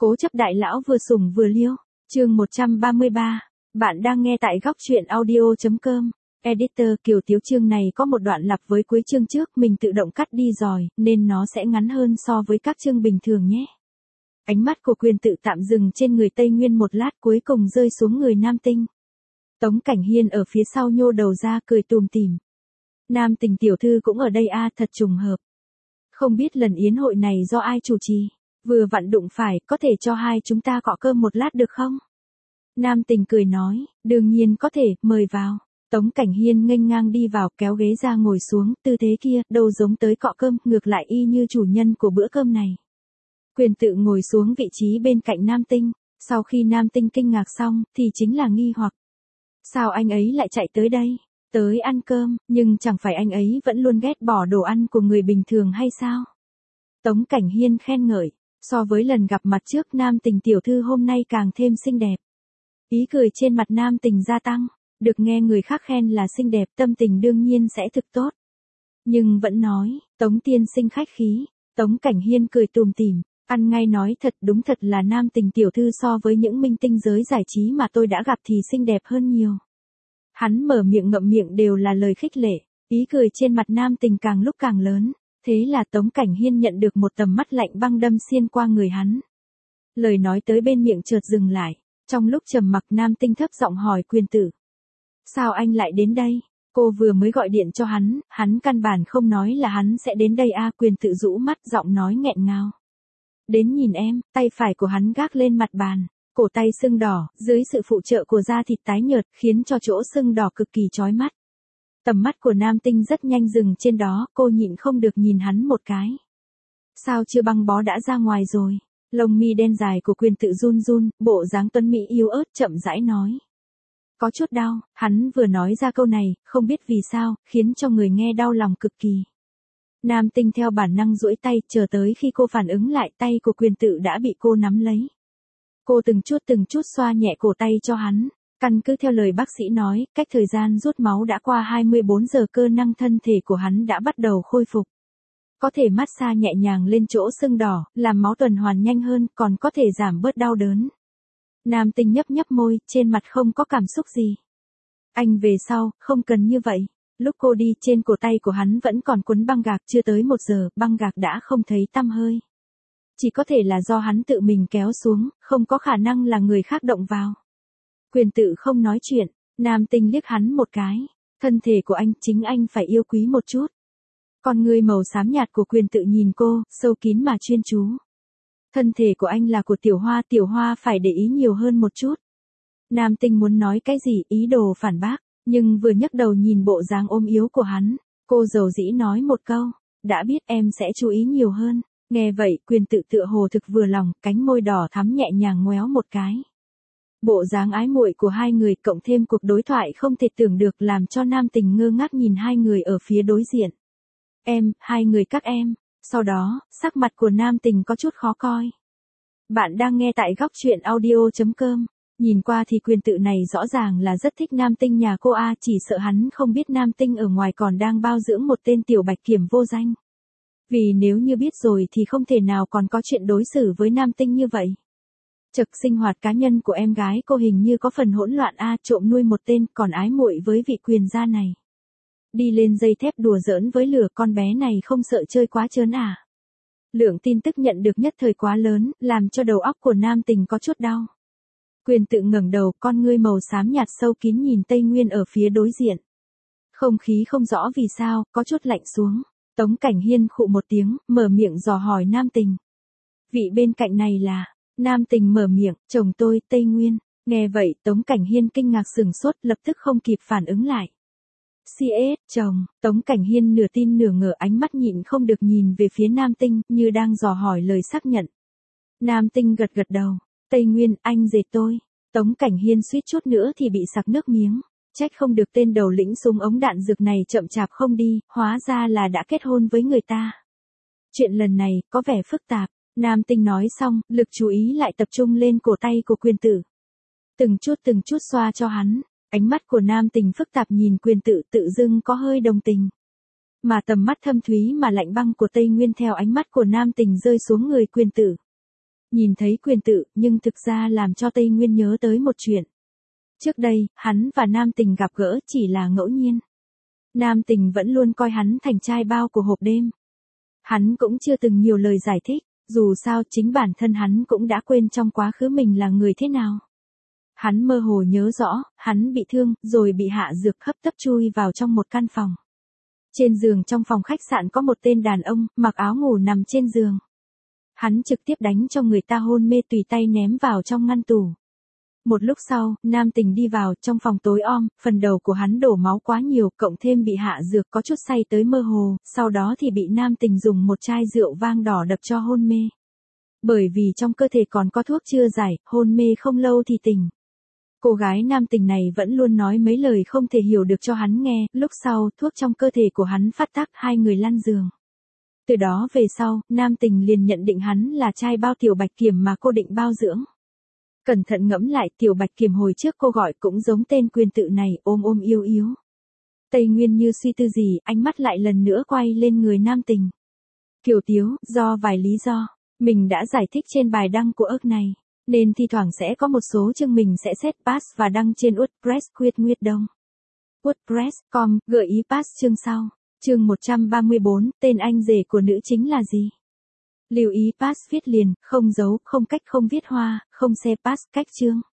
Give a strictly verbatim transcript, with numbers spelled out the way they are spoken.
Cố chấp đại lão vừa sủng vừa liêu. Chương một trăm ba mươi ba. Bạn đang nghe tại góc truyện audio chấm com. Editor Kiều Tiếu, chương này có một đoạn lặp với cuối chương trước, mình tự động cắt đi rồi, nên nó sẽ ngắn hơn so với các chương bình thường nhé. Ánh mắt của Quyền Tự tạm dừng trên người Tây Nguyên một lát, cuối cùng rơi xuống người Nam Tinh. Tống Cảnh Hiên ở phía sau nhô đầu ra cười tùm tìm. Nam Tình tiểu thư cũng ở đây à, thật trùng hợp. Không biết lần yến hội này do ai chủ trì? Vừa vặn đụng phải, có thể cho hai chúng ta cọ cơm một lát được không? Nam Tình cười nói, đương nhiên có thể, mời vào. Tống Cảnh Hiên nghênh ngang đi vào, kéo ghế ra ngồi xuống, tư thế kia, đâu giống tới cọ cơm, ngược lại y như chủ nhân của bữa cơm này. Quyền Tự ngồi xuống vị trí bên cạnh Nam Tinh, sau khi Nam Tinh kinh ngạc xong, thì chính là nghi hoặc. Sao anh ấy lại chạy tới đây? Tới ăn cơm, nhưng chẳng phải anh ấy vẫn luôn ghét bỏ đồ ăn của người bình thường hay sao? Tống Cảnh Hiên khen ngợi, so với lần gặp mặt trước, Nam Tình tiểu thư hôm nay càng thêm xinh đẹp. Ý cười trên mặt Nam Tình gia tăng, được nghe người khác khen là xinh đẹp, tâm tình đương nhiên sẽ thực tốt. Nhưng vẫn nói, Tống tiên sinh khách khí. Tống Cảnh Hiên cười tùm tìm, ăn ngay nói thật, đúng thật là Nam Tình tiểu thư so với những minh tinh giới giải trí mà tôi đã gặp thì xinh đẹp hơn nhiều. Hắn mở miệng ngậm miệng đều là lời khích lệ, ý cười trên mặt Nam Tình càng lúc càng lớn. Thế là Tống Cảnh Hiên nhận được một tầm mắt lạnh băng đâm xuyên qua người hắn. Lời nói tới bên miệng chợt dừng lại, trong lúc trầm mặc Nam Tinh thấp giọng hỏi Quyền Tự. Sao anh lại đến đây? Cô vừa mới gọi điện cho hắn, hắn căn bản không nói là hắn sẽ đến đây à. Quyền Tự rũ mắt, giọng nói nghẹn ngào. Đến nhìn em. Tay phải của hắn gác lên mặt bàn, cổ tay sưng đỏ, dưới sự phụ trợ của da thịt tái nhợt, khiến cho chỗ sưng đỏ cực kỳ chói mắt. Tầm mắt của Nam Tinh rất nhanh dừng trên đó, cô nhịn không được nhìn hắn một cái. Sao chưa băng bó đã ra ngoài rồi? Lông mi đen dài của Quyền Tự run run, bộ dáng tuấn mỹ yếu ớt chậm rãi nói. Có chút đau. Hắn vừa nói ra câu này, không biết vì sao, khiến cho người nghe đau lòng cực kỳ. Nam Tinh theo bản năng duỗi tay, chờ tới khi cô phản ứng lại, tay của Quyền Tự đã bị cô nắm lấy. Cô từng chút từng chút xoa nhẹ cổ tay cho hắn. Căn cứ theo lời bác sĩ nói, cách thời gian rút máu đã qua hai mươi bốn giờ, cơ năng thân thể của hắn đã bắt đầu khôi phục. Có thể massage nhẹ nhàng lên chỗ sưng đỏ, làm máu tuần hoàn nhanh hơn, còn có thể giảm bớt đau đớn. Nam Tinh nhấp nhấp môi, trên mặt không có cảm xúc gì. Anh về sau, không cần như vậy. Lúc cô đi, trên cổ tay của hắn vẫn còn quấn băng gạc, chưa tới một giờ, băng gạc đã không thấy tăm hơi. Chỉ có thể là do hắn tự mình kéo xuống, không có khả năng là người khác động vào. Quyền Tự không nói chuyện, Nam Tinh liếc hắn một cái. Thân thể của anh, chính anh phải yêu quý một chút. Con người màu xám nhạt của Quyền Tự nhìn cô, sâu kín mà chuyên chú. Thân thể của anh là của Tiểu Hoa, Tiểu Hoa phải để ý nhiều hơn một chút. Nam Tinh muốn nói cái gì, ý đồ phản bác, nhưng vừa nhấc đầu nhìn bộ dáng ôm yếu của hắn, cô dầu dĩ nói một câu, đã biết em sẽ chú ý nhiều hơn. Nghe vậy, Quyền Tự tựa hồ thực vừa lòng, cánh môi đỏ thắm nhẹ nhàng ngoéo một cái. Bộ dáng ái muội của hai người cộng thêm cuộc đối thoại không thể tưởng được làm cho Nam Tình ngơ ngác nhìn hai người ở phía đối diện. Em, hai người các em. Sau đó, sắc mặt của Nam Tình có chút khó coi. Bạn đang nghe tại góc truyện audio chấm com. Nhìn qua thì Quyền Tự này rõ ràng là rất thích Nam Tinh nhà cô a, chỉ sợ hắn không biết Nam Tinh ở ngoài còn đang bao dưỡng một tên tiểu bạch kiểm vô danh. Vì nếu như biết rồi thì không thể nào còn có chuyện đối xử với Nam Tinh như vậy. Chật, sinh hoạt cá nhân của em gái cô hình như có phần hỗn loạn a, trộm nuôi một tên, còn ái muội với vị quyền gia này. Đi lên dây thép đùa giỡn với lửa, con bé này không sợ chơi quá trớn à. Lượng tin tức nhận được nhất thời quá lớn, làm cho đầu óc của Nam Tình có chút đau. Quyền Tự ngẩng đầu, con ngươi màu xám nhạt sâu kín nhìn Tây Nguyên ở phía đối diện. Không khí không rõ vì sao, có chút lạnh xuống. Tống Cảnh Hiên khụ một tiếng, mở miệng dò hỏi Nam Tình. Vị bên cạnh này là... Nam Tình mở miệng, chồng tôi, Tây Nguyên. Nghe vậy, Tống Cảnh Hiên kinh ngạc sửng sốt, lập tức không kịp phản ứng lại. xê ét, chồng. Tống Cảnh Hiên nửa tin nửa ngờ, ánh mắt nhịn không được nhìn về phía Nam Tinh, như đang dò hỏi lời xác nhận. Nam Tinh gật gật đầu. Tây Nguyên, anh dệt tôi. Tống Cảnh Hiên suýt chút nữa thì bị sặc nước miếng. Trách không được tên đầu lĩnh súng ống đạn dược này chậm chạp không đi, hóa ra là đã kết hôn với người ta. Chuyện lần này, có vẻ phức tạp. Nam Tinh nói xong, lực chú ý lại tập trung lên cổ tay của Quyền Tự. Từng chút từng chút xoa cho hắn, ánh mắt của Nam Tình phức tạp nhìn Quyền Tự, tự dưng có hơi đồng tình. Mà tầm mắt thâm thúy mà lạnh băng của Tây Nguyên theo ánh mắt của Nam Tình rơi xuống người Quyền Tự. Nhìn thấy quyền tự, nhưng thực ra làm cho Tây Nguyên nhớ tới một chuyện. Trước đây, hắn và Nam Tình gặp gỡ chỉ là ngẫu nhiên. Nam Tình vẫn luôn coi hắn thành trai bao của hộp đêm. Hắn cũng chưa từng nhiều lời giải thích, dù sao chính bản thân hắn cũng đã quên trong quá khứ mình là người thế nào. Hắn mơ hồ nhớ rõ, hắn bị thương, rồi bị hạ dược hấp tấp chui vào trong một căn phòng. Trên giường trong phòng khách sạn có một tên đàn ông, mặc áo ngủ nằm trên giường. Hắn trực tiếp đánh cho người ta hôn mê tùy tay ném vào trong ngăn tủ. Một lúc sau, Nam Tình đi vào, trong phòng tối om, phần đầu của hắn đổ máu quá nhiều, cộng thêm bị hạ dược có chút say tới mơ hồ, sau đó thì bị Nam Tình dùng một chai rượu vang đỏ đập cho hôn mê. Bởi vì trong cơ thể còn có thuốc chưa giải, hôn mê không lâu thì tỉnh. Cô gái Nam Tình này vẫn luôn nói mấy lời không thể hiểu được cho hắn nghe, lúc sau, thuốc trong cơ thể của hắn phát tác, hai người lăn giường. Từ đó về sau, Nam Tình liền nhận định hắn là trai bao Tiểu Bạch Kiểm mà cô định bao dưỡng. Cẩn thận ngẫm lại, Tiểu Bạch Kiểm hồi trước cô gọi cũng giống tên quyền tự này, ôm ôm yếu yếu. Tây Nguyên như suy tư gì, ánh mắt lại lần nữa quay lên người Nam Tình. Kiều Tiếu, do vài lý do, mình đã giải thích trên bài đăng của ức này, nên thi thoảng sẽ có một số chương mình sẽ set pass và đăng trên WordPress Quyết Nguyệt Đông. WordPress chấm com, gợi ý pass chương sau. Chương một trăm ba mươi bốn, tên anh rể của nữ chính là gì? Lưu ý pass viết liền, không dấu, không cách không viết hoa, không xe pass, cách chương.